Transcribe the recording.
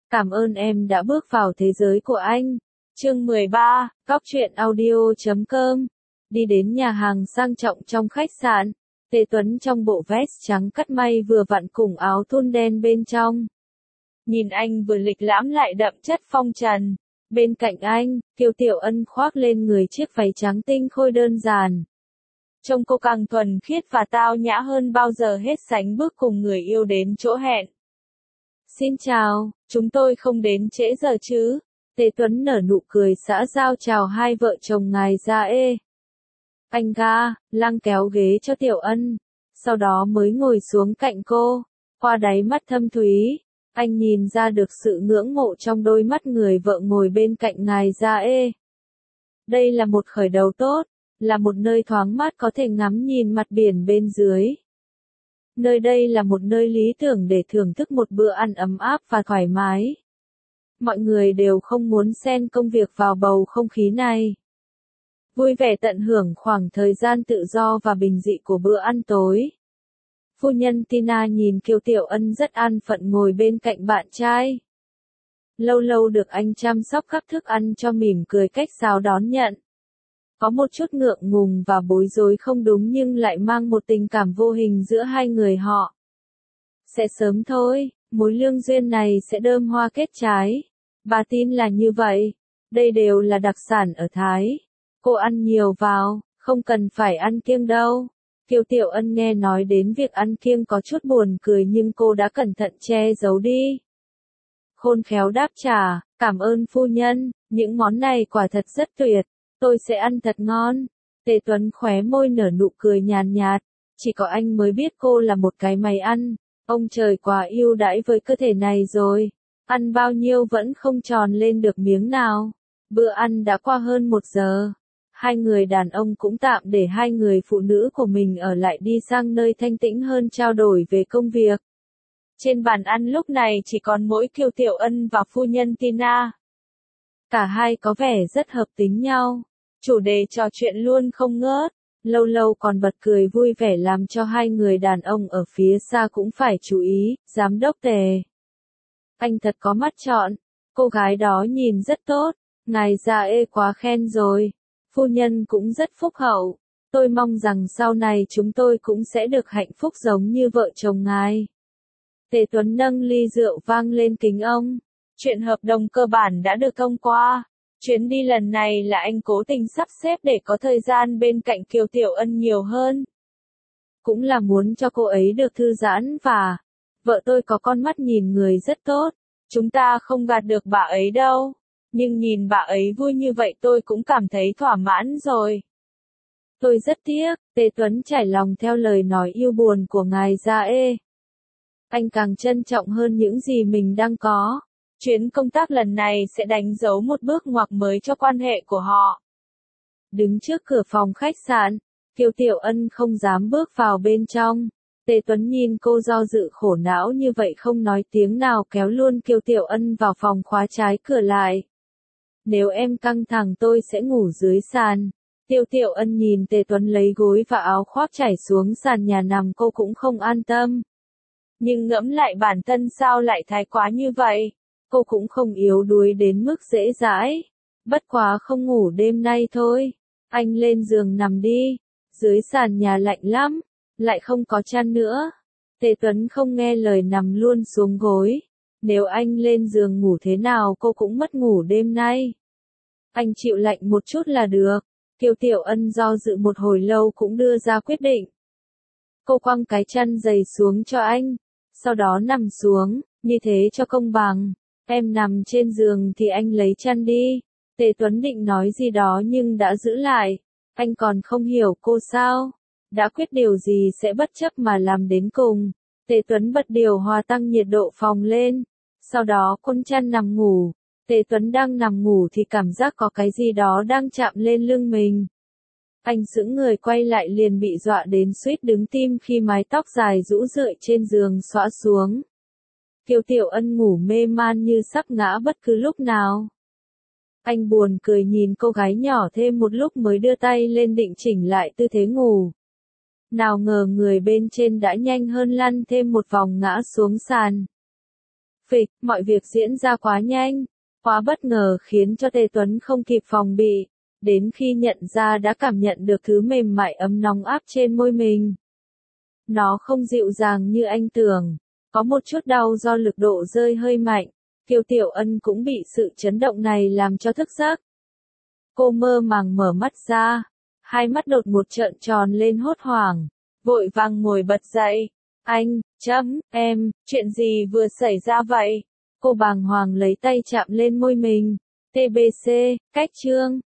Cảm ơn em đã bước vào thế giới của anh. Chương 13, Cóc truyện audio.com. Đi đến nhà hàng sang trọng trong khách sạn. Tề Tuấn trong bộ vest trắng cắt may vừa vặn cùng áo thun đen bên trong. Nhìn anh vừa lịch lãm lại đậm chất phong trần. Bên cạnh anh, Kiều Tiểu Ân khoác lên người chiếc váy trắng tinh khôi đơn giản. Trông cô càng thuần khiết và tao nhã hơn bao giờ hết, sánh bước cùng người yêu đến chỗ hẹn. Xin chào, chúng tôi không đến trễ giờ chứ? Tề Tuấn nở nụ cười xã giao chào hai vợ chồng ngài Gia Ê. Anh Lăng kéo ghế cho Tiểu Ân, sau đó mới ngồi xuống cạnh cô, qua đáy mắt thâm thúy. Anh nhìn ra được sự ngưỡng mộ trong đôi mắt người vợ ngồi bên cạnh ngài Gia Ê. Đây là một khởi đầu tốt, là một nơi thoáng mát có thể ngắm nhìn mặt biển bên dưới. Nơi đây là một nơi lý tưởng để thưởng thức một bữa ăn ấm áp và thoải mái. Mọi người đều không muốn xen công việc vào bầu không khí này. Vui vẻ tận hưởng khoảng thời gian tự do và bình dị của bữa ăn tối. Phu nhân Tina nhìn Kiều Tiểu Ân rất an phận ngồi bên cạnh bạn trai. Lâu lâu được anh chăm sóc các thức ăn cho, mỉm cười cách chào đón nhận. Có một chút ngượng ngùng và bối rối không đúng, nhưng lại mang một tình cảm vô hình giữa hai người họ. Sẽ sớm thôi, mối lương duyên này sẽ đơm hoa kết trái. Bà tin là như vậy. Đây đều là đặc sản ở Thái. Cô ăn nhiều vào, không cần phải ăn kiêng đâu. Kiều Tiểu Ân nghe nói đến việc ăn kiêng có chút buồn cười, nhưng cô đã cẩn thận che giấu đi. Khôn khéo đáp trả, cảm ơn phu nhân, những món này quả thật rất tuyệt, tôi sẽ ăn thật ngon. Tề Tuấn khóe môi nở nụ cười nhàn nhạt, chỉ có anh mới biết cô là một cái máy ăn, ông trời quá ưu đãi với cơ thể này rồi, ăn bao nhiêu vẫn không tròn lên được miếng nào. Bữa ăn đã qua hơn 1 giờ. Hai người đàn ông cũng tạm để hai người phụ nữ của mình ở lại đi sang nơi thanh tĩnh hơn trao đổi về công việc. Trên bàn ăn lúc này chỉ còn mỗi Kiều Tiểu Ân và phu nhân Tina. Cả hai có vẻ rất hợp tính nhau. Chủ đề trò chuyện luôn không ngớt, lâu lâu còn bật cười vui vẻ làm cho hai người đàn ông ở phía xa cũng phải chú ý. Giám đốc Tề, anh thật có mắt chọn, cô gái đó nhìn rất tốt, ngài Gia Ê quá khen rồi. Phu nhân cũng rất phúc hậu, tôi mong rằng sau này chúng tôi cũng sẽ được hạnh phúc giống như vợ chồng ngài. Tề Tuấn nâng ly rượu vang lên kính ông. Chuyện hợp đồng cơ bản đã được thông qua. Chuyến đi lần này là anh cố tình sắp xếp để có thời gian bên cạnh Kiều Tiểu Ân nhiều hơn. Cũng là muốn cho cô ấy được thư giãn và vợ tôi có con mắt nhìn người rất tốt. Chúng ta không gạt được bà ấy đâu. Nhưng nhìn bà ấy vui như vậy tôi cũng cảm thấy thỏa mãn rồi. Tôi rất tiếc, Tề Tuấn trải lòng theo lời nói yêu buồn của ngài Gia Ê. Anh càng trân trọng hơn những gì mình đang có. Chuyến công tác lần này sẽ đánh dấu một bước ngoặt mới cho quan hệ của họ. Đứng trước cửa phòng khách sạn, Kiều Tiểu Ân không dám bước vào bên trong. Tề Tuấn nhìn cô do dự khổ não như vậy không nói tiếng nào, kéo luôn Kiều Tiểu Ân vào phòng, khóa trái cửa lại. Nếu em căng thẳng tôi sẽ ngủ dưới sàn. Kiều Tiểu Ân nhìn Tề Tuấn lấy gối và áo khoác trải xuống sàn nhà nằm, cô cũng không an tâm. Nhưng ngẫm lại bản thân sao lại thái quá như vậy, cô cũng không yếu đuối đến mức dễ dãi. Bất quá không ngủ đêm nay thôi. Anh lên giường nằm đi. Dưới sàn nhà lạnh lắm, lại không có chăn nữa. Tề Tuấn không nghe lời nằm luôn xuống gối. Nếu anh lên giường ngủ thế nào cô cũng mất ngủ đêm nay. Anh chịu lạnh một chút là được. Kiều Tiểu Ân do dự một hồi lâu cũng đưa ra quyết định. Cô quăng cái chăn dày xuống cho anh, sau đó nằm xuống, như thế cho công bằng. Em nằm trên giường thì anh lấy chăn đi. Tề Tuấn định nói gì đó nhưng đã giữ lại. Anh còn không hiểu cô sao? Đã quyết điều gì sẽ bất chấp mà làm đến cùng. Tề Tuấn bật điều hòa tăng nhiệt độ phòng lên. Sau đó quăng chăn nằm ngủ. Tề Tuấn đang nằm ngủ thì cảm giác có cái gì đó đang chạm lên lưng mình. Anh sững người quay lại liền bị dọa đến suýt đứng tim khi mái tóc dài rũ rượi trên giường xõa xuống. Kiều Tiểu Ân ngủ mê man như sắp ngã bất cứ lúc nào. Anh buồn cười nhìn cô gái nhỏ thêm một lúc mới đưa tay lên định chỉnh lại tư thế ngủ. Nào ngờ người bên trên đã nhanh hơn lăn thêm một vòng ngã xuống sàn. Phịch, mọi việc diễn ra quá nhanh, quá bất ngờ khiến cho Tề Tuấn không kịp phòng bị. Đến khi nhận ra đã cảm nhận được thứ mềm mại ấm nóng áp trên môi mình. Nó không dịu dàng như anh tưởng, có một chút đau do lực độ rơi hơi mạnh. Kiều Tiểu Ân cũng bị sự chấn động này làm cho thức giấc. Cô mơ màng mở mắt ra, hai mắt đột một trợn tròn lên hốt hoảng, vội vàng ngồi bật dậy. Anh, em, chuyện gì vừa xảy ra vậy? Cô bàng hoàng lấy tay chạm lên môi mình. TBC, cách chương.